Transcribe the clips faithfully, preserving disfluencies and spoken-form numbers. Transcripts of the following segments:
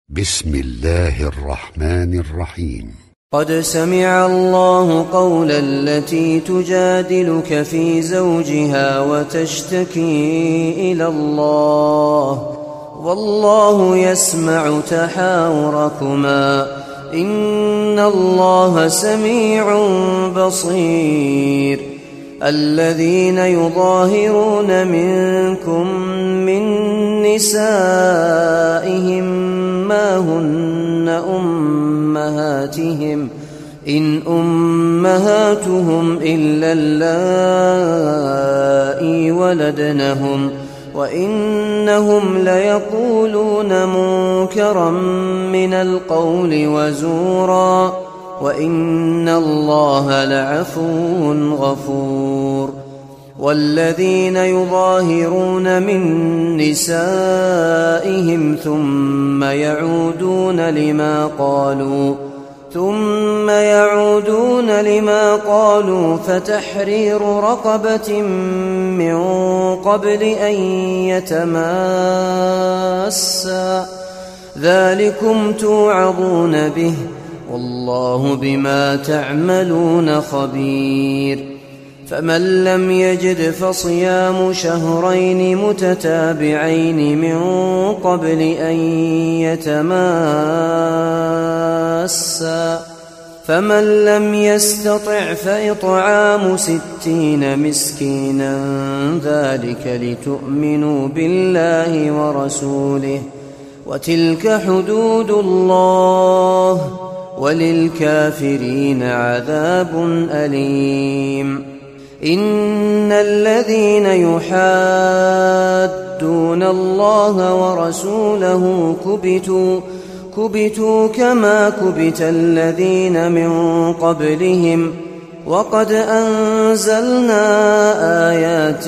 بسم الله الرحمن الرحيم. قد سمع الله قول التي تجادلك في زوجها وتشتكي إلى الله والله يسمع تحاوركما إن الله سميع بصير. الذين يظاهرون منكم من نسائهم ما هن أمهاتهم إن أمهاتهم إلا اللائي ولدنهم وإنهم ليقولون منكرا من القول وزورا وإن الله لعفو غفور. والذين يظاهرون من نسائهم ثم يعودون لما قالوا ثم يعودون لما قالوا فتحرير رقبة من قبل أن يتماسا ذلكم توعظون به والله بما تعملون خبير. فمن لم يجد فصيام شهرين متتابعين من قبل أن يتماسا فمن لم يستطع فإطعام ستين مسكينا ذلك لتؤمنوا بالله ورسوله وتلك حدود الله وللكافرين عذاب أليم. إن الذين يحادون الله ورسوله كبتوا كبتوا كما كبت الذين من قبلهم وقد أنزلنا آيات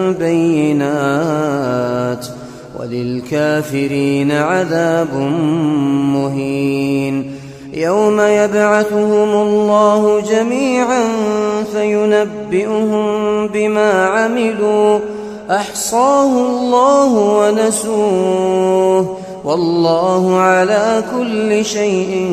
بينات وللكافرين عذاب مهين. يوم يبعثهم الله جميعا فينبئهم بما عملوا أحصاه الله ونسوه والله على كل شيء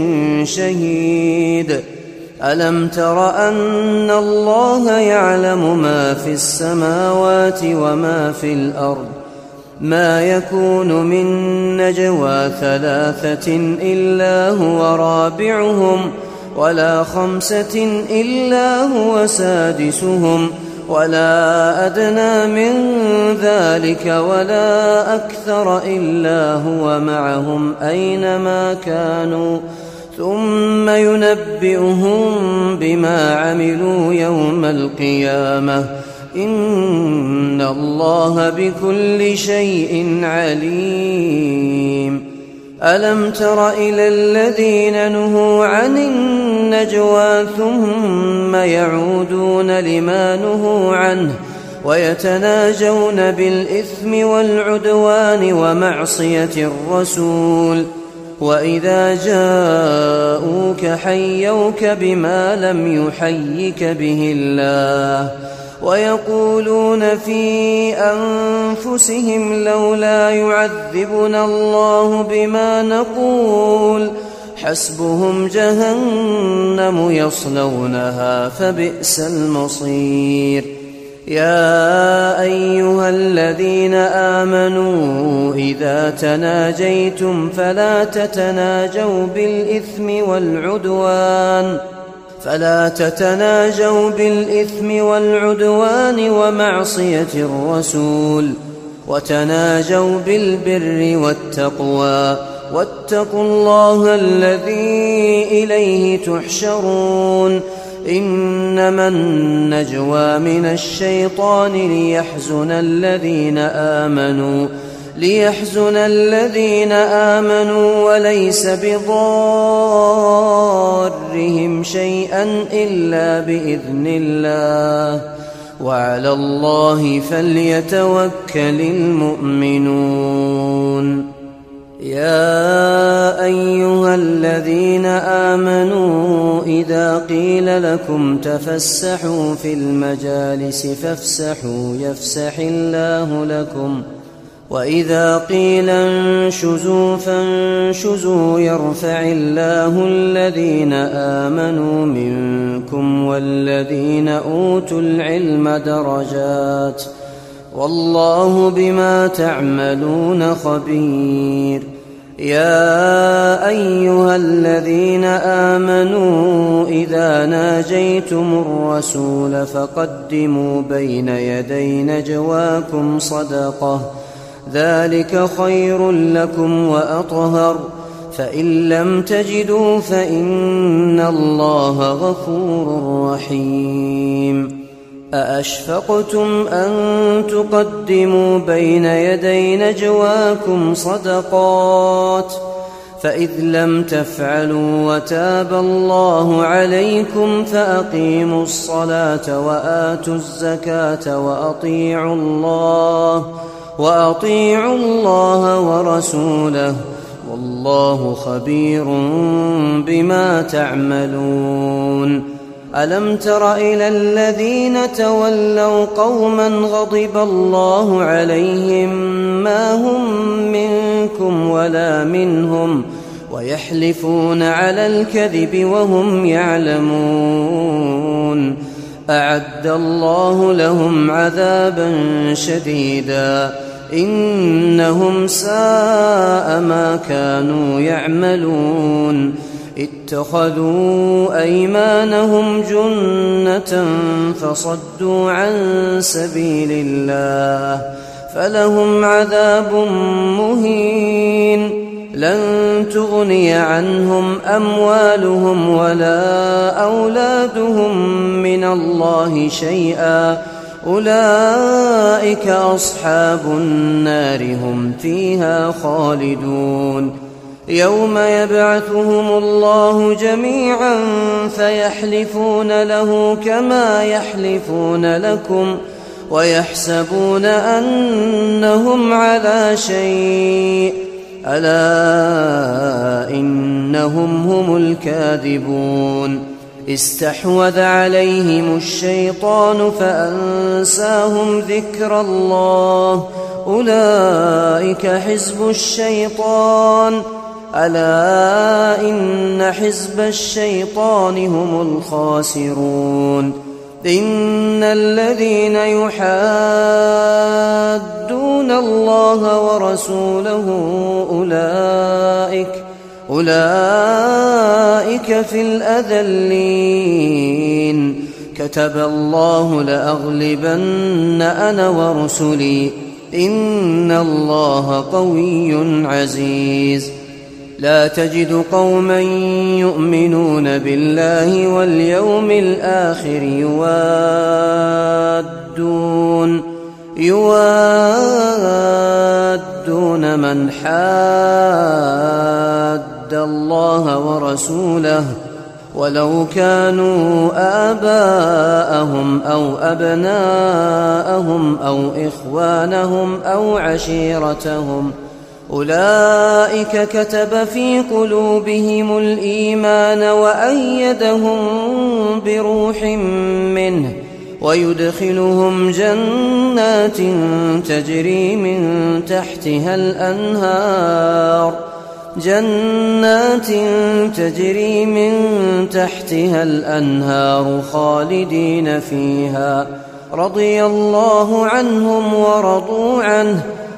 شهيد. ألم تر أن الله يعلم ما في السماوات وما في الأرض ما يكون من نجوى ثلاثة إلا هو رابعهم ولا خمسة إلا هو سادسهم ولا أدنى من ذلك ولا أكثر إلا هو معهم أينما كانوا ثم ينبئهم بما عملوا يوم القيامة إن الله بكل شيء عليم. ألم تر إلى الذين نهوا عن النجوى ثم يعودون لما نهوا عنه ويتناجون بالإثم والعدوان ومعصية الرسول وإذا جاءوك حيوك بما لم يحيك به الله ويقولون في أنفسهم لولا يعذبنا الله بما نقول حسبهم جهنم يصلونها فبئس المصير. يا أيها الذين آمنوا إذا تناجيتم فلا تتناجوا بالإثم والعدوان فلا تتناجوا بالإثم والعدوان ومعصية الرسول وتناجوا بالبر والتقوى واتقوا الله الذي إليه تحشرون. إنما النجوى من الشيطان ليحزن الذين آمنوا ليحزن الذين آمنوا وليس بضارهم شيئا إلا بإذن الله وعلى الله فليتوكل المؤمنون. يا أيها الذين آمنوا إذا قيل لكم تفسحوا في المجالس فافسحوا يفسح الله لكم وإذا قيل انشزوا فانشزوا يرفع الله الذين آمنوا منكم والذين أوتوا العلم درجات والله بما تعملون خبير. يا أيها الذين آمنوا إذا ناجيتم الرسول فقدموا بين يدي نجواكم صدقة ذلك خير لكم وأطهر فإن لم تجدوا فإن الله غفور رحيم. أأشفقتم أن تقدموا بين يدي نجواكم صدقات فإذ لم تفعلوا وتاب الله عليكم فأقيموا الصلاة وآتوا الزكاة وأطيعوا الله وأطيعوا الله ورسوله والله خبير بما تعملون. ألم تر إلى الذين تولوا قوما غضب الله عليهم ما هم منكم ولا منهم ويحلفون على الكذب وهم يعلمون أعد الله لهم عذابا شديدا إنهم ساء ما كانوا يعملون. اتخذوا أيمانهم جنة فصدوا عن سبيل الله فلهم عذاب مهين. لن تغني عنهم أموالهم ولا أولادهم من الله شيئا أولئك أصحاب النار هم فيها خالدون. يوم يبعثهم الله جميعا فيحلفون له كما يحلفون لكم ويحسبون أنهم على شيء ألا إنهم هم الكاذبون. استحوذ عليهم الشيطان فأنساهم ذكر الله أولئك حزب الشيطان ألا إن حزب الشيطان هم الخاسرون. إن الذين يحادون الله ورسوله أولئك أولئك في الأذلين. كتب الله لأغلبن أنا ورسلي إن الله قوي عزيز. لا تجد قوما يؤمنون بالله واليوم الآخر يوادون يوادون من حاد الله ورسوله ولو كانوا آباءهم أو أبناءهم أو إخوانهم أو عشيرتهم أولئك كتب في قلوبهم الإيمان وأيدهم بروح منه ويدخلهم جنات تجري من تحتها الأنهار جنات تجري من تحتها الأنهار خالدين فيها رضي الله عنهم ورضوا عنه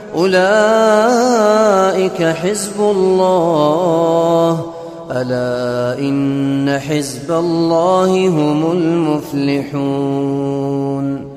أولئك حزب الله ألا إن حزب الله هم المفلحون.